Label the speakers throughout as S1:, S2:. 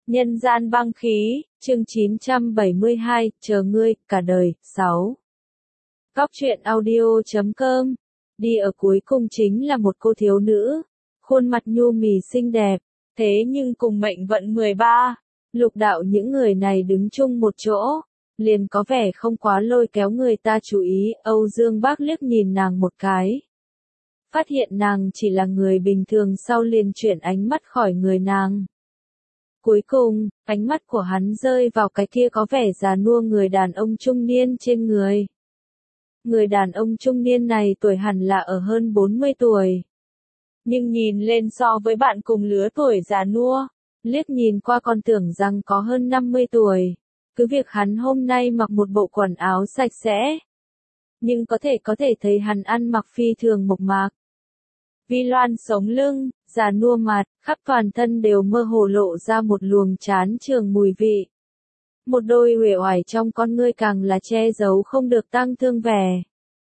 S1: Nhân gian băng khí, chương 972, chờ ngươi, cả đời, 6. Góc truyện audio.com. Đi ở cuối cùng chính là một cô thiếu nữ, khuôn mặt nhu mì xinh đẹp, thế nhưng cùng mệnh vận 13. Lục đạo những người này đứng chung một chỗ, liền có vẻ không quá lôi kéo người ta chú ý. Âu Dương Bác liếc nhìn nàng một cái, phát hiện nàng chỉ là người bình thường, sau liền chuyển ánh mắt khỏi người nàng. Cuối cùng, ánh mắt của hắn rơi vào cái kia có vẻ già nua người đàn ông trung niên trên người. Người đàn ông trung niên này tuổi hẳn là ở hơn 40 tuổi. Nhưng nhìn lên so với bạn cùng lứa tuổi già nua, liếc nhìn qua còn tưởng rằng có hơn 50 tuổi. Cứ việc hắn hôm nay mặc một bộ quần áo sạch sẽ, nhưng có thể thấy hắn ăn mặc phi thường mộc mạc. Vi loan sống lưng, già nua mặt, khắp toàn thân đều mơ hồ lộ ra một luồng chán trường mùi vị. Một đôi uể oải trong con ngươi càng là che giấu không được tang thương vẻ.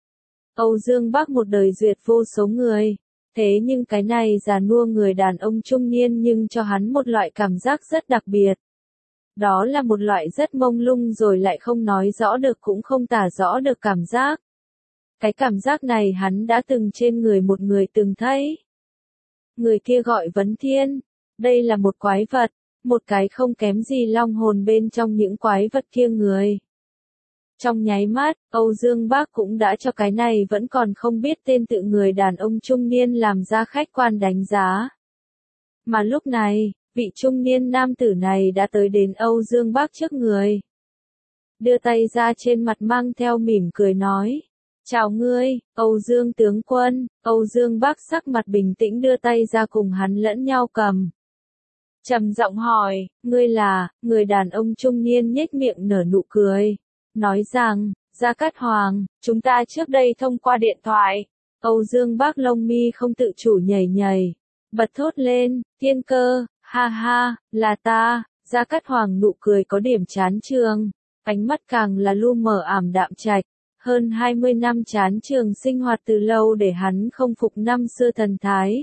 S1: Âu Dương Bác một đời duyệt vô số người, thế nhưng cái này già nua người đàn ông trung niên nhưng cho hắn một loại cảm giác rất đặc biệt. Đó là một loại rất mông lung rồi lại không nói rõ được cũng không tả rõ được cảm giác. Cái cảm giác này hắn đã từng trên người một người từng thấy. Người kia gọi Vấn Thiên. Đây là một quái vật, một cái không kém gì long hồn bên trong những quái vật kia người. Trong nháy mắt, Âu Dương Bác cũng đã cho cái này vẫn còn không biết tên tự người đàn ông trung niên làm ra khách quan đánh giá. Mà lúc này, vị trung niên nam tử này đã tới đến Âu Dương Bác trước người. Đưa tay ra trên mặt mang theo mỉm cười nói. Chào ngươi, Âu Dương tướng quân. Âu Dương Bác sắc mặt bình tĩnh đưa tay ra cùng hắn lẫn nhau cầm. Trầm giọng hỏi, ngươi là? Người đàn ông trung niên nhếch miệng nở nụ cười. Nói rằng, Gia Cát Hoàng, chúng ta trước đây thông qua điện thoại. Âu Dương Bác lông mi không tự chủ nhảy nhảy. Bật thốt lên, Thiên Cơ, ha ha, là ta. Gia Cát Hoàng nụ cười có điểm chán trường. Ánh mắt càng là lu mờ ảm đạm trạch. Hơn 20 năm chán trường sinh hoạt từ lâu để hắn không phục năm xưa thần thái.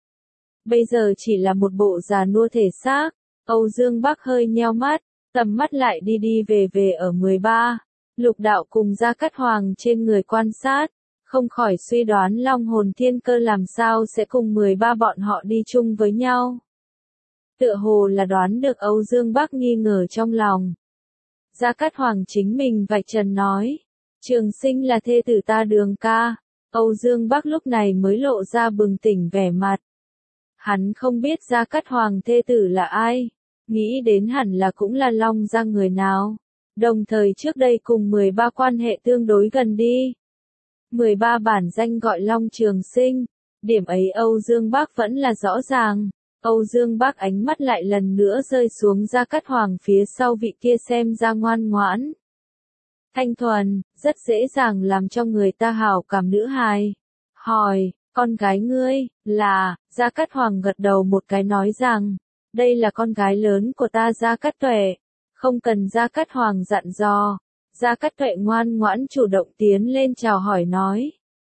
S1: Bây giờ chỉ là một bộ già nua thể xác. Âu Dương Bác hơi nheo mắt, tầm mắt lại đi về ở 13. Lục đạo cùng Gia Cát Hoàng trên người quan sát, không khỏi suy đoán long hồn Thiên Cơ làm sao sẽ cùng 13 bọn họ đi chung với nhau. Tựa hồ là đoán được Âu Dương Bác nghi ngờ trong lòng. Gia Cát Hoàng chính mình vạch trần nói. Trường Sinh là thê tử ta Đường ca. Âu Dương Bác lúc này mới lộ ra bừng tỉnh vẻ mặt. Hắn không biết Gia Cát Hoàng thê tử là ai, nghĩ đến hẳn là cũng là Long Gia người nào. Đồng thời trước đây cùng 13 quan hệ tương đối gần đi. 13 bản danh gọi Long Trường Sinh, điểm ấy Âu Dương Bác vẫn là rõ ràng. Âu Dương Bác ánh mắt lại lần nữa rơi xuống Gia Cát Hoàng phía sau vị kia xem ra ngoan ngoãn. Thanh thuần, rất dễ dàng làm cho người ta hảo cảm nữ hài. Hỏi, con gái ngươi, là? Gia Cát Hoàng gật đầu một cái nói rằng, đây là con gái lớn của ta Gia Cát Tuệ. Không cần Gia Cát Hoàng dặn dò. Gia Cát Tuệ ngoan ngoãn chủ động tiến lên chào hỏi nói.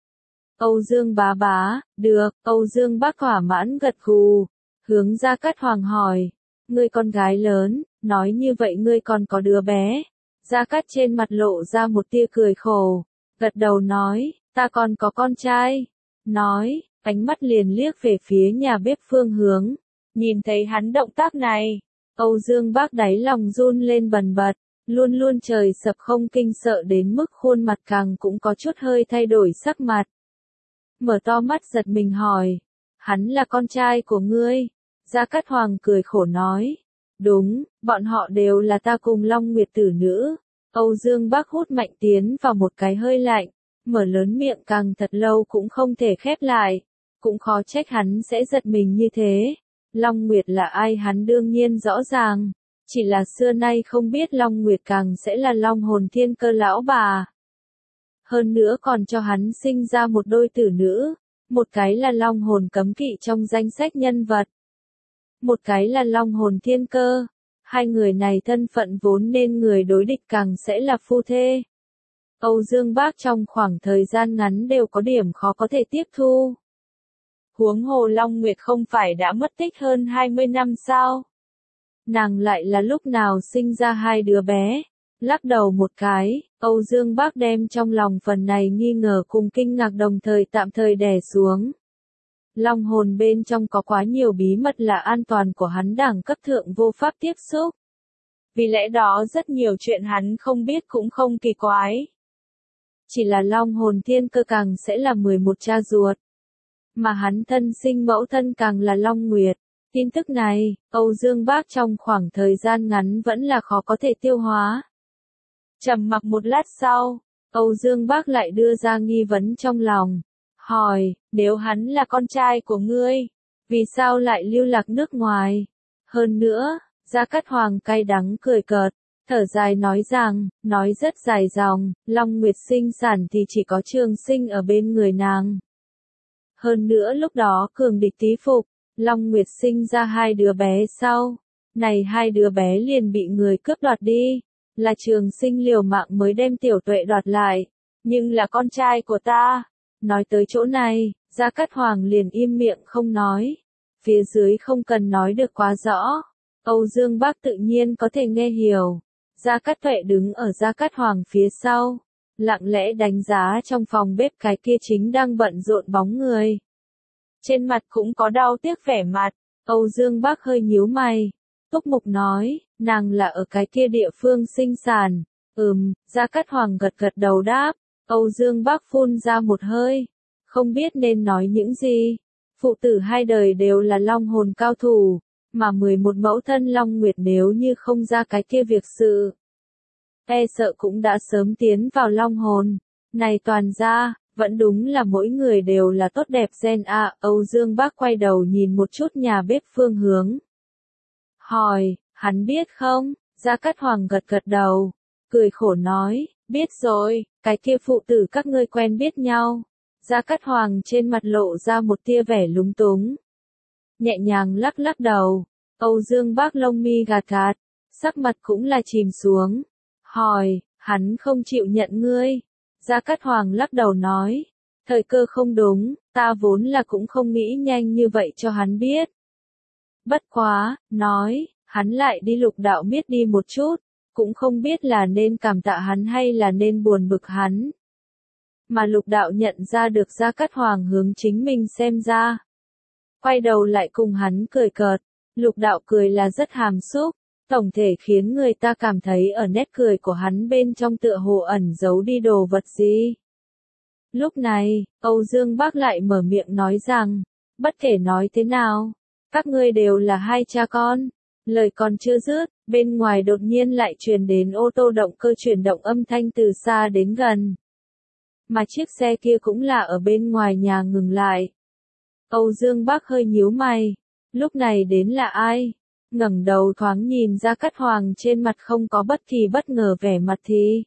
S1: Âu Dương bá bá, được. Âu Dương Bác thỏa mãn gật gù, hướng Gia Cát Hoàng hỏi, ngươi con gái lớn, nói như vậy ngươi còn có đứa bé. Gia Cát trên mặt lộ ra một tia cười khổ, gật đầu nói, ta còn có con trai. Nói, ánh mắt liền liếc về phía nhà bếp phương hướng. Nhìn thấy hắn động tác này, Âu Dương Bác đáy lòng run lên bần bật, luôn luôn trời sập không kinh sợ đến mức khuôn mặt càng cũng có chút hơi thay đổi sắc mặt. Mở to mắt giật mình hỏi, hắn là con trai của ngươi? Gia Cát Hoàng cười khổ nói. Đúng, bọn họ đều là ta cùng Long Nguyệt tử nữ. Âu Dương Bác hút mạnh tiến vào một cái hơi lạnh, mở lớn miệng càng thật lâu cũng không thể khép lại. Cũng khó trách hắn sẽ giật mình như thế. Long Nguyệt là ai hắn đương nhiên rõ ràng. Chỉ là xưa nay không biết Long Nguyệt càng sẽ là long hồn Thiên Cơ lão bà. Hơn nữa còn cho hắn sinh ra một đôi tử nữ. Một cái là long hồn cấm kỵ trong danh sách nhân vật. Một cái là long hồn Thiên Cơ. Hai người này thân phận vốn nên người đối địch càng sẽ là phu thê. Âu Dương Bác trong khoảng thời gian ngắn đều có điểm khó có thể tiếp thu. Huống hồ Long Nguyệt không phải đã mất tích hơn 20 năm sao? nàng lại là lúc nào sinh ra hai đứa bé. Lắc đầu một cái, Âu Dương Bác đem trong lòng phần này nghi ngờ cùng kinh ngạc đồng thời tạm thời đè xuống. Long hồn bên trong có quá nhiều bí mật là an toàn của hắn đẳng cấp thượng vô pháp tiếp xúc. Vì lẽ đó rất nhiều chuyện hắn không biết cũng không kỳ quái. Chỉ là long hồn thiên cơ càng sẽ là 11 cha ruột. Mà hắn thân sinh mẫu thân càng là Long Nguyệt. Tin tức này, Âu Dương Bác trong khoảng thời gian ngắn vẫn là khó có thể tiêu hóa. Trầm mặc một lát sau, Âu Dương Bác lại đưa ra nghi vấn trong lòng. Hỏi, nếu hắn là con trai của ngươi, vì sao lại lưu lạc nước ngoài? Hơn nữa, Gia Cát Hoàng cay đắng cười cợt, thở dài nói rằng, nói rất dài dòng, Long Nguyệt sinh sản thì chỉ có Trường Sinh ở bên người nàng. Hơn nữa lúc đó cường địch tí phục, Long Nguyệt sinh ra hai đứa bé sau. Này hai đứa bé liền bị người cướp đoạt đi. Là Trường Sinh liều mạng mới đem Tiểu Tuệ đoạt lại. Nhưng là con trai của ta. Nói tới chỗ này, Gia Cát Hoàng liền im miệng không nói. Phía dưới không cần nói được quá rõ. Âu Dương Bác tự nhiên có thể nghe hiểu. Gia Cát Tuệ đứng ở Gia Cát Hoàng phía sau. Lặng lẽ đánh giá trong phòng bếp cái kia chính đang bận rộn bóng người. Trên mặt cũng có đau tiếc vẻ mặt, Âu Dương Bác hơi nhíu mày. Túc Mục nói, nàng là ở cái kia địa phương sinh sản. Gia Cát Hoàng gật gật đầu đáp. Âu Dương Bác phun ra một hơi. Không biết nên nói những gì. Phụ tử hai đời đều là long hồn cao thủ. Mà 11 mẫu thân Long Nguyệt nếu như không ra cái kia việc sự. E sợ cũng đã sớm tiến vào long hồn. Này toàn ra, vẫn đúng là mỗi người đều là tốt đẹp gen a. Âu Dương Bác quay đầu nhìn một chút nhà bếp phương hướng. Hỏi, hắn biết không? Gia Cát Hoàng gật gật đầu. Cười khổ nói, biết rồi, cái kia phụ tử các ngươi quen biết nhau. Gia Cát Hoàng trên mặt lộ ra một tia vẻ lúng túng. Nhẹ nhàng lắc lắc đầu. Âu Dương Bác lông mi gạt gạt. Sắc mặt cũng là chìm xuống. Hỏi, hắn không chịu nhận ngươi. Gia Cát Hoàng lắc đầu nói. Thời cơ không đúng, ta vốn là cũng không nghĩ nhanh như vậy cho hắn biết. Bất quá, nói, hắn lại đi Lục Đạo miết đi một chút. Cũng không biết là nên cảm tạ hắn hay là nên buồn bực hắn. Mà Lục Đạo nhận ra được Gia Cát Hoàng hướng chính mình xem ra. Quay đầu lại cùng hắn cười cợt. Lục Đạo cười là rất hàm xúc. Tổng thể khiến người ta cảm thấy ở nét cười của hắn bên trong tựa hồ ẩn giấu đi đồ vật gì. Lúc này, Âu Dương Bác lại mở miệng nói rằng, bất kể nói thế nào, các ngươi đều là hai cha con. Lời còn chưa dứt, bên ngoài đột nhiên lại truyền đến ô tô động cơ chuyển động âm thanh từ xa đến gần. Mà chiếc xe kia cũng là ở bên ngoài nhà ngừng lại. Âu Dương Bác hơi nhíu mày, lúc này đến là ai? Ngẩng đầu thoáng nhìn Gia Cát Hoàng trên mặt không có bất kỳ bất ngờ vẻ mặt thì.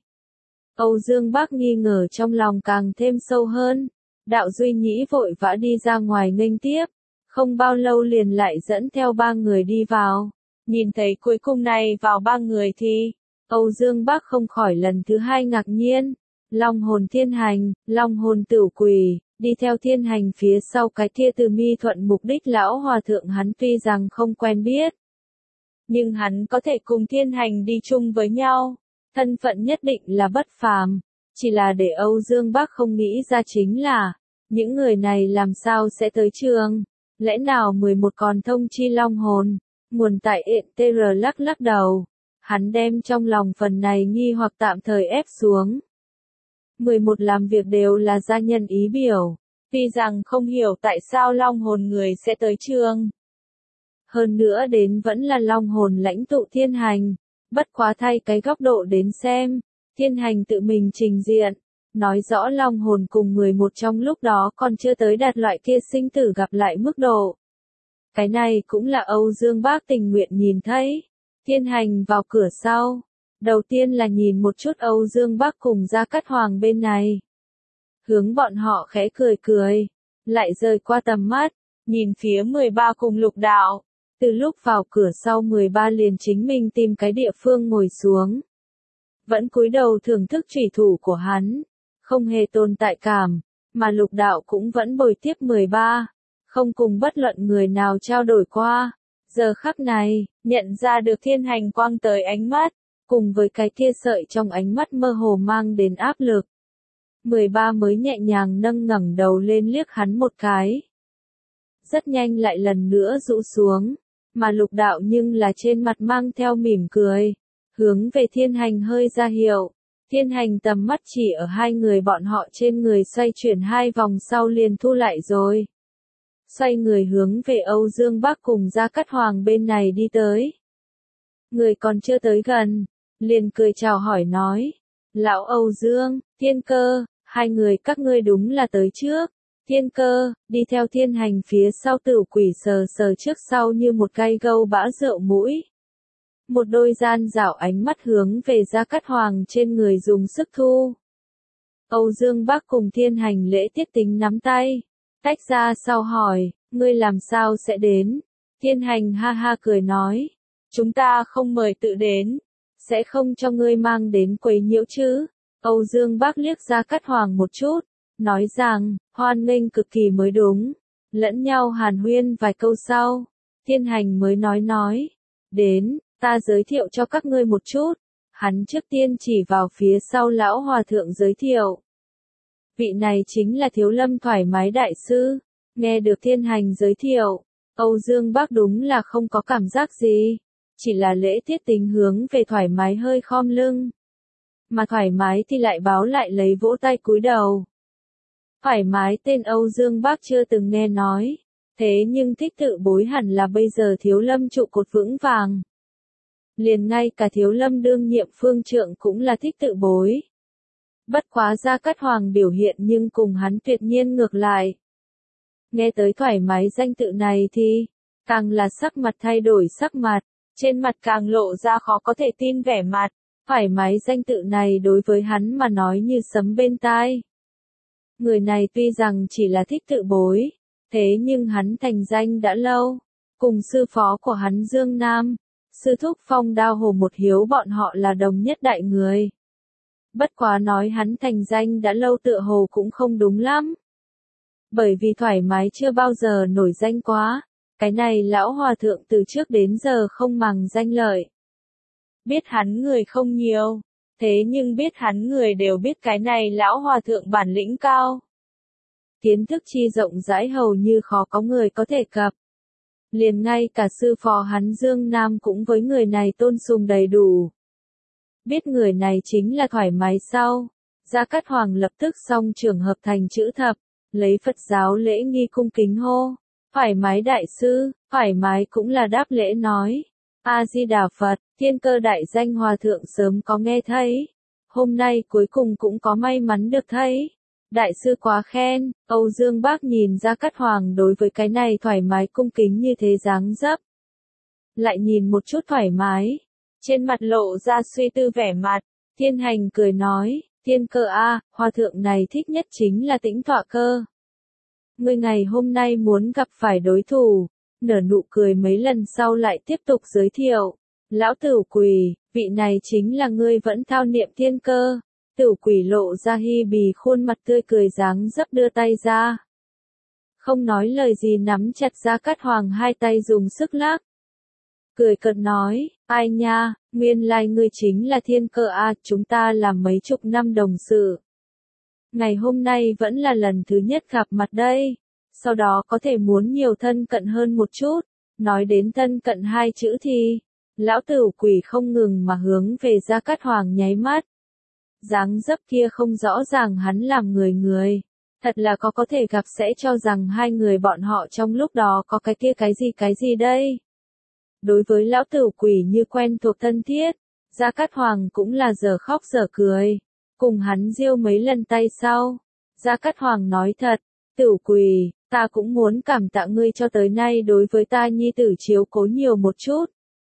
S1: Âu Dương Bác nghi ngờ trong lòng càng thêm sâu hơn. Đạo Duy Nhĩ vội vã đi ra ngoài nghênh tiếp. Không bao lâu liền lại dẫn theo ba người đi vào. Nhìn thấy cuối cùng này vào ba người thì. Âu Dương Bác không khỏi lần thứ hai ngạc nhiên. Long hồn thiên hành, long hồn tửu quỷ. Đi theo thiên hành phía sau cái kia từ mi thuận mục đích lão hòa thượng hắn tuy rằng không quen biết. Nhưng hắn có thể cùng thiên hành đi chung với nhau. Thân phận nhất định là bất phàm. Chỉ là để Âu Dương Bác không nghĩ ra chính là, những người này làm sao sẽ tới trường. Lẽ nào 11 còn thông chi long hồn. Nguồn tại ện TR lắc lắc đầu. Hắn đem trong lòng phần này nghi hoặc tạm thời ép xuống. 11 làm việc đều là gia nhân ý biểu. Tuy rằng không hiểu tại sao long hồn người sẽ tới trường. Hơn nữa đến vẫn là long hồn lãnh tụ thiên hành. Bất quá thay cái góc độ đến xem. Thiên hành tự mình trình diện. Nói rõ long hồn cùng 11 trong lúc đó còn chưa tới đạt loại kia sinh tử gặp lại mức độ. Cái này cũng là Âu Dương Bác tình nguyện nhìn thấy. Thiên hành vào cửa sau. Đầu tiên là nhìn một chút Âu Dương Bác cùng Gia Cát Hoàng bên này. Hướng bọn họ khẽ cười cười. Lại rời qua tầm mắt. Nhìn phía 13 cùng Lục Đạo. Từ lúc vào cửa sau 13 liền chính mình tìm cái địa phương ngồi xuống. Vẫn cúi đầu thưởng thức chủy thủ của hắn. Không hề tồn tại cảm. Mà Lục Đạo cũng vẫn bồi tiếp 13. Không cùng bất luận người nào trao đổi qua. Giờ khắc này, nhận ra được Thiên Hành quang tới ánh mắt, cùng với cái kia sợi trong ánh mắt mơ hồ mang đến áp lực. 13 mới nhẹ nhàng nâng ngẩng đầu lên liếc hắn một cái. Rất nhanh lại lần nữa rũ xuống, mà Lục Đạo nhưng là trên mặt mang theo mỉm cười, hướng về Thiên Hành hơi ra hiệu. Thiên Hành tầm mắt chỉ ở hai người bọn họ trên người xoay chuyển hai vòng sau liền thu lại rồi. Xoay người hướng về Âu Dương Bác cùng Gia Cát Hoàng bên này đi tới. Người còn chưa tới gần, liền cười chào hỏi nói. Lão Âu Dương, Thiên Cơ, hai người các ngươi đúng là tới trước. Thiên Cơ, đi theo Thiên Hành phía sau Tửu Quỷ sờ sờ trước sau như một cây gâu bã rượu mũi. Một đôi gian dảo ánh mắt hướng về Gia Cát Hoàng trên người dùng sức thu. Âu Dương Bác cùng Thiên Hành lễ tiết tính nắm tay. Tách ra sau hỏi, ngươi làm sao sẽ đến? Thiên Hành ha ha cười nói, chúng ta không mời tự đến, sẽ không cho ngươi mang đến quấy nhiễu chứ. Âu Dương Bác liếc Gia Cát Hoàng một chút, nói rằng, hoan nghênh cực kỳ mới đúng. Lẫn nhau hàn huyên vài câu sau, Thiên Hành mới nói, đến, ta giới thiệu cho các ngươi một chút. Hắn trước tiên chỉ vào phía sau lão hòa thượng giới thiệu. Vị này chính là Thiếu Lâm thoải mái đại sư. Nghe được Thiên Hành giới thiệu, Âu Dương Bác đúng là không có cảm giác gì. Chỉ là lễ tiết tính hướng về thoải mái hơi khom lưng. Mà thoải mái thì lại báo lại lấy vỗ tay cúi đầu. Thoải mái tên Âu Dương Bác chưa từng nghe nói. Thế nhưng Thích Tự Bối hẳn là bây giờ Thiếu Lâm trụ cột vững vàng. Liền ngay cả Thiếu Lâm đương nhiệm phương trượng cũng là Thích Tự Bối. Bất quá Gia Cát Hoàng biểu hiện nhưng cùng hắn tuyệt nhiên ngược lại. Nghe tới thoải mái danh tự này thì, càng là sắc mặt thay đổi sắc mặt, trên mặt càng lộ ra khó có thể tin vẻ mặt. Thoải mái danh tự này đối với hắn mà nói như sấm bên tai. Người này tuy rằng chỉ là Thích Tự Bối, thế nhưng hắn thành danh đã lâu, cùng sư phó của hắn Dương Nam, sư thúc Phong Đao Hồ Một Hiếu bọn họ là đồng nhất đại người. Bất quá nói hắn thành danh đã lâu tựa hồ cũng không đúng lắm. Bởi vì thoải mái chưa bao giờ nổi danh quá, cái này lão hòa thượng từ trước đến giờ không màng danh lợi. Biết hắn người không nhiều, thế nhưng biết hắn người đều biết cái này lão hòa thượng bản lĩnh cao. Kiến thức chi rộng rãi hầu như khó có người có thể cập. Liền ngay cả sư phó hắn Dương Nam cũng với người này tôn sùng đầy đủ. Biết người này chính là thoải mái sau, Gia Cát Hoàng lập tức xong trường hợp thành chữ thập, lấy Phật giáo lễ nghi cung kính hô. Thoải mái đại sư, thoải mái cũng là đáp lễ nói. A-di-đà Phật, Thiên Cơ đại danh hòa thượng sớm có nghe thấy. Hôm nay cuối cùng cũng có may mắn được thấy. Đại sư quá khen. Âu Dương Bác nhìn Gia Cát Hoàng đối với cái này thoải mái cung kính như thế dáng dấp. Lại nhìn một chút thoải mái. Trên mặt lộ ra suy tư vẻ mặt. Thiên Hành cười nói, Thiên Cơ a, hòa thượng này thích nhất chính là tĩnh tọa cơ. Ngươi ngày hôm nay muốn gặp phải đối thủ. Nở nụ cười mấy lần sau lại tiếp tục giới thiệu. Lão Tửu Quỷ, vị này chính là ngươi vẫn thao niệm Thiên Cơ. Tửu Quỷ lộ ra hi bì khuôn mặt tươi cười dáng dấp đưa tay ra. Không nói lời gì nắm chặt Gia Cát Hoàng hai tay dùng sức lắc. Cười cợt nói, ai nha, nguyên lai ngươi chính là Thiên Cơ a, chúng ta làm mấy chục năm đồng sự. Ngày hôm nay vẫn là lần thứ nhất gặp mặt đây. Sau đó có thể muốn nhiều thân cận hơn một chút. Nói đến thân cận hai chữ thì, lão Tửu Quỷ không ngừng mà hướng về Gia Cát Hoàng nháy mắt. Dáng dấp kia không rõ ràng hắn làm người. Thật là có thể gặp sẽ cho rằng hai người bọn họ trong lúc đó có cái kia cái gì đây. Đối với lão Tửu Quỷ như quen thuộc thân thiết, Gia Cát Hoàng cũng là giờ khóc giờ cười. Cùng hắn giêu mấy lần tay sau. Gia Cát Hoàng nói thật, Tửu Quỷ, ta cũng muốn cảm tạ ngươi cho tới nay đối với ta nhi tử chiếu cố nhiều một chút.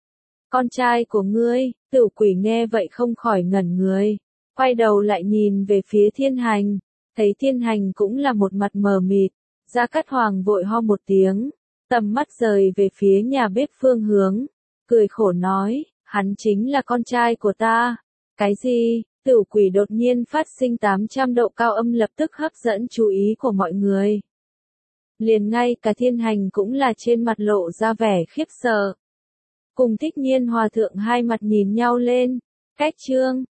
S1: Con trai của ngươi, Tửu Quỷ nghe vậy không khỏi ngẩn người. Quay đầu lại nhìn về phía Thiên Hành. Thấy Thiên Hành cũng là một mặt mờ mịt. Gia Cát Hoàng vội ho một tiếng. Tầm mắt rời về phía nhà bếp phương hướng. Cười khổ nói, hắn chính là con trai của ta. Cái gì? Tửu Quỷ đột nhiên phát sinh 800 độ cao âm lập tức hấp dẫn chú ý của mọi người. Liền ngay cả Thiên Hành cũng là trên mặt lộ ra vẻ khiếp sợ. Cùng Thích Nhiên Hòa thượng hai mặt nhìn nhau lên. Cách chương